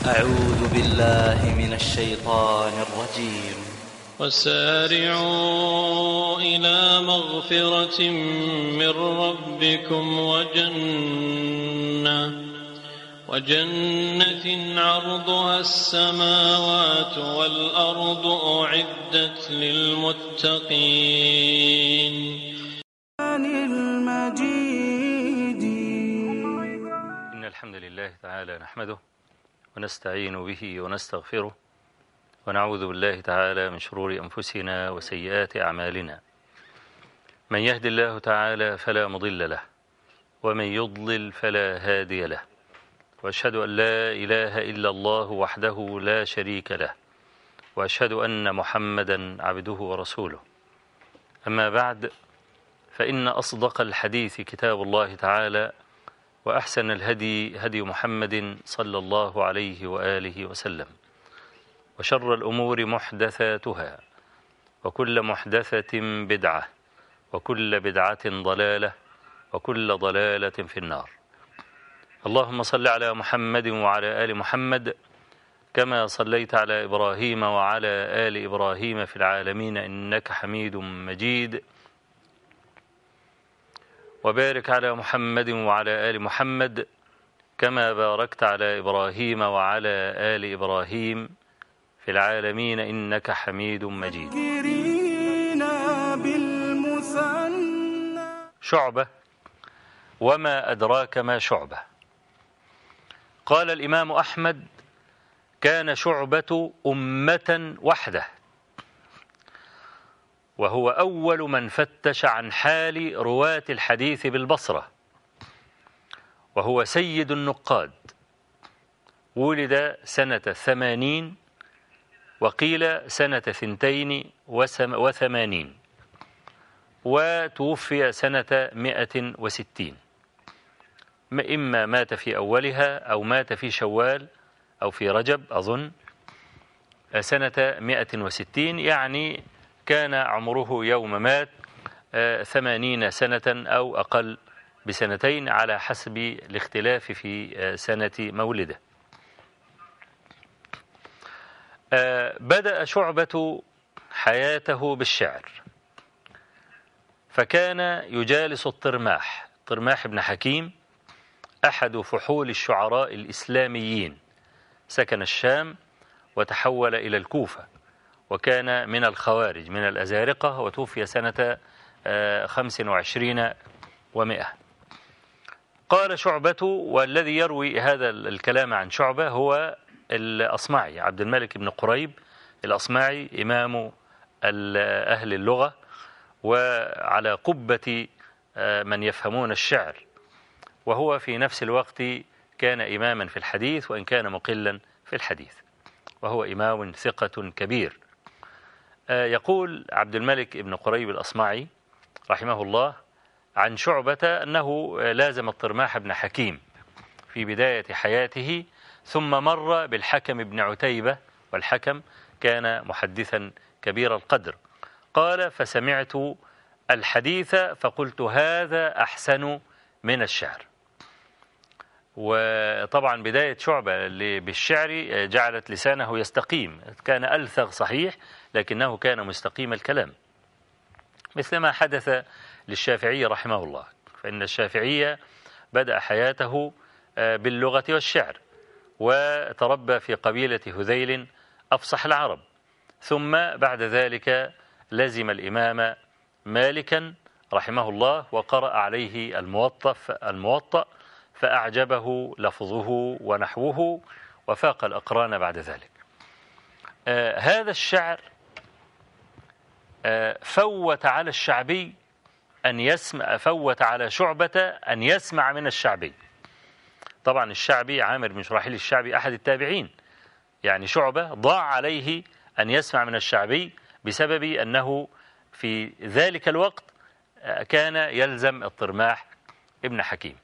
أعوذ بالله من الشيطان الرجيم. وسارعوا إلى مغفرة من ربكم وجنة عرضها السماوات والأرض أعدت للمتقين. إن الحمد لله تعالى نحمده ونستعين به ونستغفره ونعوذ بالله تعالى من شرور أنفسنا وسيئات أعمالنا. من يهد الله تعالى فلا مضل له ومن يضلل فلا هادي له، وأشهد أن لا إله إلا الله وحده لا شريك له، وأشهد أن محمدا عبده ورسوله. أما بعد، فإن أصدق الحديث كتاب الله تعالى، وأحسن الهدي هدي محمد صلى الله عليه وآله وسلم، وشر الأمور محدثاتها، وكل محدثة بدعة، وكل بدعة ضلالة، وكل ضلالة في النار. اللهم صل على محمد وعلى آل محمد كما صليت على إبراهيم وعلى آل إبراهيم في العالمين إنك حميد مجيد، وبارك على محمد وعلى آل محمد كما باركت على إبراهيم وعلى آل إبراهيم في العالمين إنك حميد مجيد. شعبة، وما أدراك ما شعبة؟ قال الإمام أحمد: كان شعبة أمة وحده، وهو أول من فتش عن حال رواة الحديث بالبصرة، وهو سيد النقاد. ولد سنة 80 وقيل سنة 82، وتوفي سنة 160، إما مات في أولها أو مات في شوال أو في رجب أظن سنة 160، يعني كان عمره يوم مات 80 سنة أو أقل بسنتين على حسب الاختلاف في سنة مولده. بدأ شعبة حياته بالشعر، فكان يجالس الطرماح بن حكيم، أحد فحول الشعراء الإسلاميين، سكن الشام وتحول إلى الكوفة، وكان من الخوارج من الأزارقة، وتوفي سنة 25 و100. قال شعبة، والذي يروي هذا الكلام عن شعبة هو الأصمعي عبد الملك بن قريب الأصمعي، إمام أهل اللغة وعلى قبة من يفهمون الشعر، وهو في نفس الوقت كان إماما في الحديث وإن كان مقلا في الحديث، وهو إمام ثقة كبير. يقول عبد الملك بن قريب الأصمعي رحمه الله عن شعبة أنه لازم الطرماح بن حكيم في بداية حياته، ثم مر بالحكم بن عتيبة، والحكم كان محدثا كبير القدر. قال: فسمعت الحديث فقلت هذا أحسن من الشعر. وطبعا بداية شعبة بالشعر جعلت لسانه يستقيم، كان ألثغ صحيح لكنه كان مستقيم الكلام، مثلما حدث للشافعي رحمه الله، فإن الشافعي بدأ حياته باللغة والشعر، وتربى في قبيلة هذيل أفصح العرب، ثم بعد ذلك لزم الإمام مالكا رحمه الله وقرأ عليه الموطأ فأعجبه لفظه ونحوه وفاق الأقران بعد ذلك. هذا الشعر فوت على الشعبي أن يسمع، فوت على شعبة أن يسمع من الشعبي. طبعا الشعبي عامر بن شراحيل الشعبي أحد التابعين، يعني شعبة ضاع عليه أن يسمع من الشعبي بسبب أنه في ذلك الوقت كان يلزم الطرماح ابن حكيم.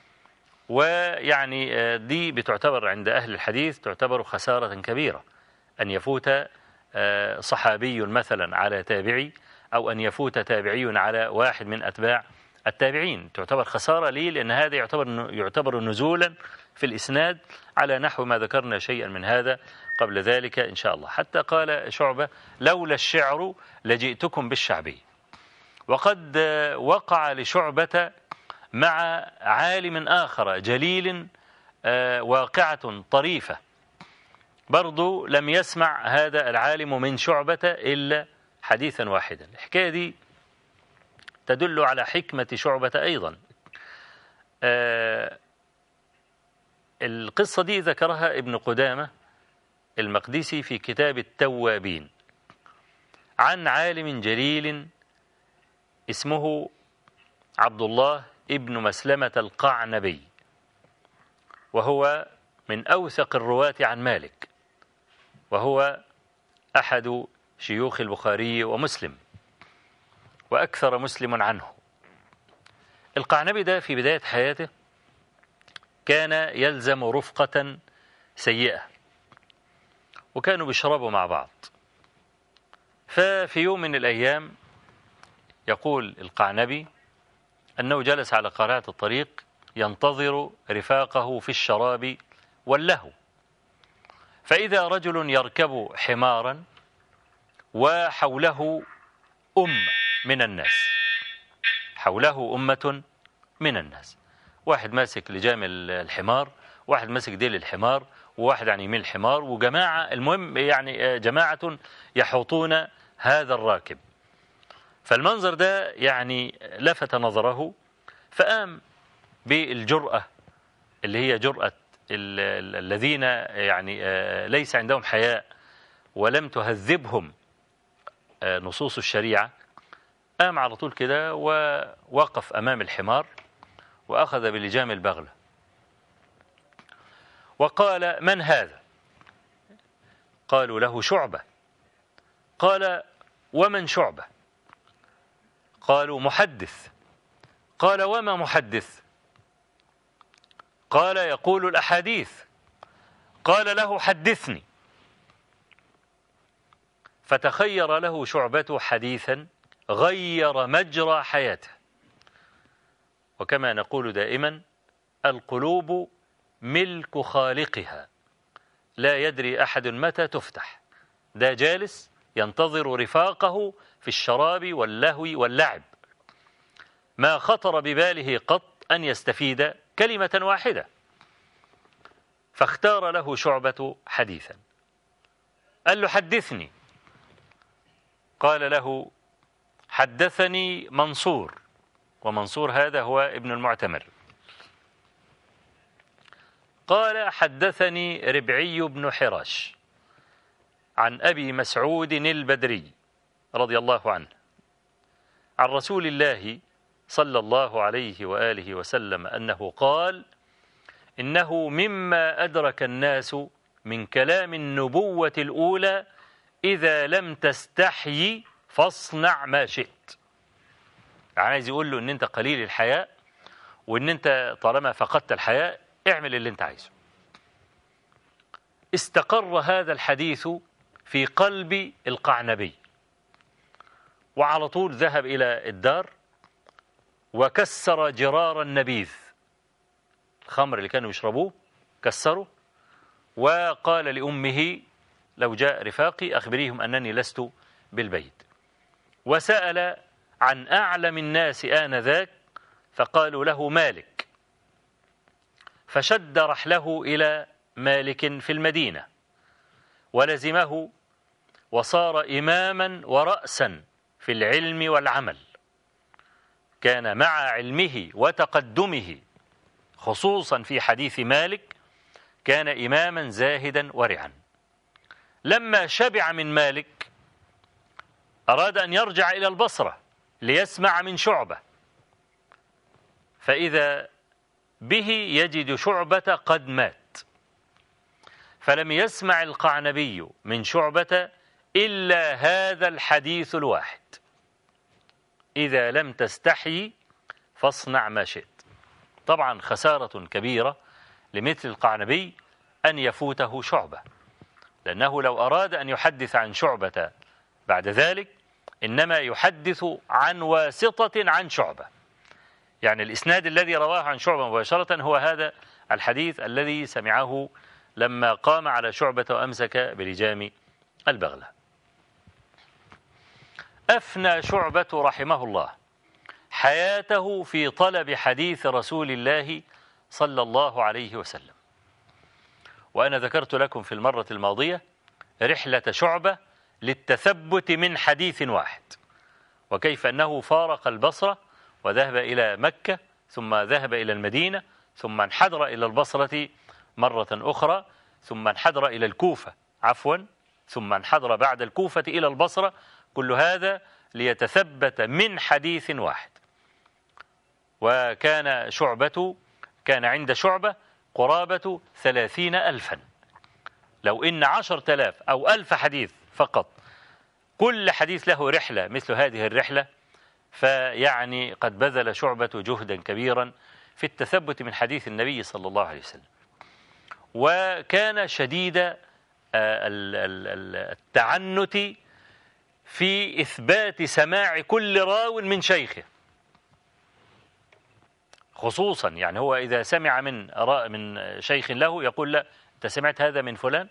ويعني دي بتعتبر عند أهل الحديث تعتبر خسارة كبيرة، أن يفوت صحابي مثلا على تابعي، أو أن يفوت تابعي على واحد من أتباع التابعين، تعتبر خسارة ليه؟ لأن هذا يعتبر نزولا في الإسناد على نحو ما ذكرنا شيئا من هذا قبل ذلك إن شاء الله. حتى قال شعبة: لولا الشعر لجئتكم بالشعبي. وقد وقع لشعبة مع عالم آخر جليل واقعة طريفة، برضو لم يسمع هذا العالم من شعبة إلا حديثا واحدا. الحكاية دي تدل على حكمة شعبة أيضا. القصة دي ذكرها ابن قدامة المقدسي في كتاب التوابين عن عالم جليل اسمه عبد الله ابن مسلمة القعنبي، وهو من أوثق الرواة عن مالك، وهو أحد شيوخ البخاري ومسلم، وأكثر مسلم عنه. القعنبي ده في بداية حياته كان يلزم رفقة سيئة، وكانوا بيشربوا مع بعض. ففي يوم من الأيام يقول القعنبي أنه جلس على قارعة الطريق ينتظر رفاقه في الشراب واللهو، فإذا رجل يركب حمارا وحوله أمة من الناس، حوله أمة من الناس، واحد ماسك لجام الحمار، واحد ماسك ديل الحمار، وواحد عن يمين الحمار، وجماعة، المهم يعني جماعة يحوطون هذا الراكب. فالمنظر ده يعني لفت نظره، فقام بالجرأة اللي هي جرأة الذين يعني ليس عندهم حياء ولم تهذبهم نصوص الشريعة. قام على طول كده ووقف أمام الحمار وأخذ بلجام البغلة وقال: من هذا؟ قالوا له: شعبة. قال: ومن شعبة؟ قالوا: محدث. قال: وما محدث؟ قال: يقول الأحاديث. قال له: حدثني. فتخير له شعبة حديثا غير مجرى حياته. وكما نقول دائما: القلوب ملك خالقها، لا يدري أحد متى تفتح. ده جالس ينتظر رفاقه في الشراب واللهو واللعب، ما خطر بباله قط أن يستفيد كلمة واحدة، فاختار له شعبة حديثا. قال له: حدثني. قال له: حدثني منصور، ومنصور هذا هو ابن المعتمر. قال: حدثني ربعي بن حراش عن أبي مسعود البدري رضي الله عنه عن رسول الله صلى الله عليه وآله وسلم أنه قال: إنه مما أدرك الناس من كلام النبوة الأولى: إذا لم تستحي فاصنع ما شئت. يعني عايز يقول له إن أنت قليل الحياء، وإن أنت طالما فقدت الحياء اعمل اللي أنت عايزه. استقر هذا الحديث في قلب القعنبي، وعلى طول ذهب إلى الدار وكسر جرار النبيذ، الخمر اللي كانوا يشربوه كسره، وقال لأمه: لو جاء رفاقي أخبريهم أنني لست بالبيت. وسأل عن أعلم الناس آنذاك، فقالوا له: مالك. فشد رحله إلى مالك في المدينة ولزمه، وصار إماما ورأسا في العلم والعمل. كان مع علمه وتقدمه خصوصا في حديث مالك كان إماما زاهدا ورعا. لما شبع من مالك أراد أن يرجع إلى البصرة ليسمع من شعبة، فإذا به يجد شعبة قد مات، فلم يسمع القعنبي من شعبة إلا هذا الحديث الواحد: إذا لم تستحي فاصنع ما شئت. طبعا خسارة كبيرة لمثل القعنبي أن يفوته شعبة، لأنه لو أراد أن يحدث عن شعبة بعد ذلك إنما يحدث عن واسطة عن شعبة، يعني الإسناد الذي رواه عن شعبة مباشرة هو هذا الحديث الذي سمعه لما قام على شعبة وأمسك بلجام البغلة. أفنى شعبة رحمه الله حياته في طلب حديث رسول الله صلى الله عليه وسلم. وأنا ذكرت لكم في المرة الماضية رحلة شعبة للتثبت من حديث واحد، وكيف أنه فارق البصرة وذهب إلى مكة، ثم ذهب إلى المدينة، ثم انحدر إلى البصرة مرة أخرى، ثم انحدر إلى الكوفة ثم انحدر بعد الكوفة إلى البصرة، كل هذا ليتثبت من حديث واحد. وكان كان عند شعبة قرابة 30,000. لو إن 10,000 أو 1,000 حديث فقط كل حديث له رحلة مثل هذه الرحلة، فيعني قد بذل شعبة جهدا كبيرا في التثبت من حديث النبي صلى الله عليه وسلم. وكان شديد التعنت في إثبات سماع كل راو من شيخه، خصوصا يعني هو إذا سمع من شيخ له يقول لا أنت سمعت هذا من فلان.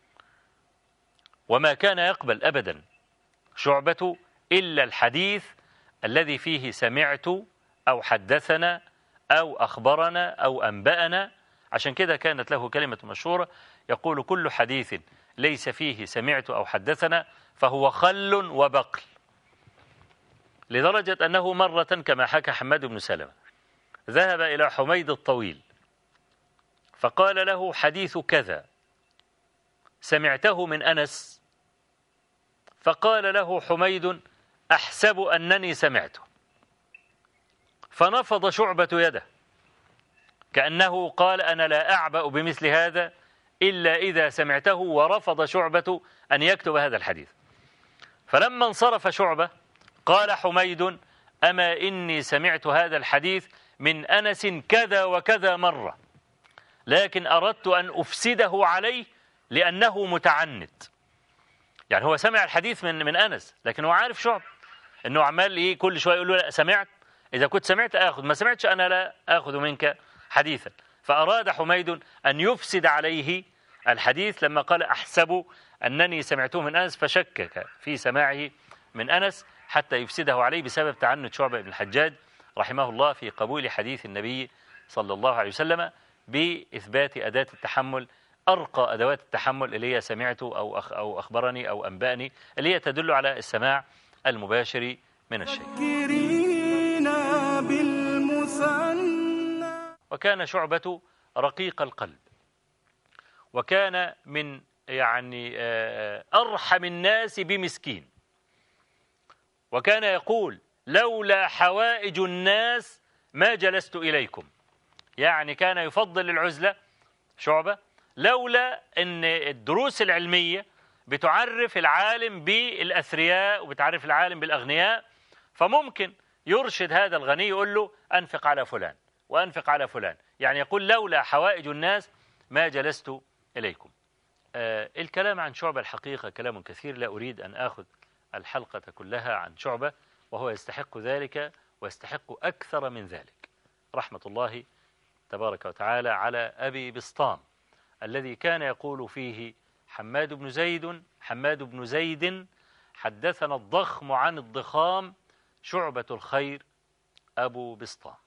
وما كان يقبل أبدا شعبة إلا الحديث الذي فيه سمعت أو حدثنا أو أخبرنا أو أنبأنا. عشان كده كانت له كلمة مشهورة يقول كل حديث ليس فيه سمعت أو حدثنا فهو خل وبقل، لدرجة أنه مرة كما حكى حماد بن سلمة ذهب إلى حميد الطويل فقال له حديث كذا سمعته من أنس، فقال له حميد أحسب أنني سمعته، فنفض شعبة يده كأنه قال أنا لا أعبأ بمثل هذا إلا إذا سمعته، ورفض شعبة أن يكتب هذا الحديث. فلما انصرف شعبة قال حميد أما إني سمعت هذا الحديث من أنس كذا وكذا مرة، لكن أردت أن أفسده عليه لأنه متعنت. يعني هو سمع الحديث من أنس، لكن هو عارف شعبة أنه عمال كل شوية يقول له لا سمعت، إذا كنت سمعت أخذ، ما سمعتش أنا لا أخذ منك حديثا. فأراد حميد أن يفسد عليه الحديث لما قال أحسب أنني سمعته من أنس، فشكك في سماعه من أنس حتى يفسده عليه بسبب تعنت شعبة بن الحجاج رحمه الله في قبول حديث النبي صلى الله عليه وسلم بإثبات أداة التحمل، أرقى أدوات التحمل اللي هي سمعت أو أخبرني أو أنبأني، اللي هي تدل على السماع المباشر من الشيء. وكان شعبة رقيق القلب، وكان من أرحم الناس بمسكين، وكان يقول لولا حوائج الناس ما جلست إليكم. يعني كان يفضل العزلة شعبة لولا أن الدروس العلمية بتعرف العالم بالأثرياء وبتعرف العالم بالأغنياء، فممكن يرشد هذا الغني يقول له أنفق على فلان وأنفق على فلان. يعني يقول لولا حوائج الناس ما جلست إليكم. الكلام عن شعبة الحقيقة كلام كثير، لا أريد أن آخذ الحلقة كلها عن شعبة، وهو يستحق ذلك ويستحق أكثر من ذلك، رحمة الله تبارك وتعالى على أبي بسطام الذي كان يقول فيه حماد بن زيد حدثنا الضخم عن الضخام شعبة الخير أبو بسطام.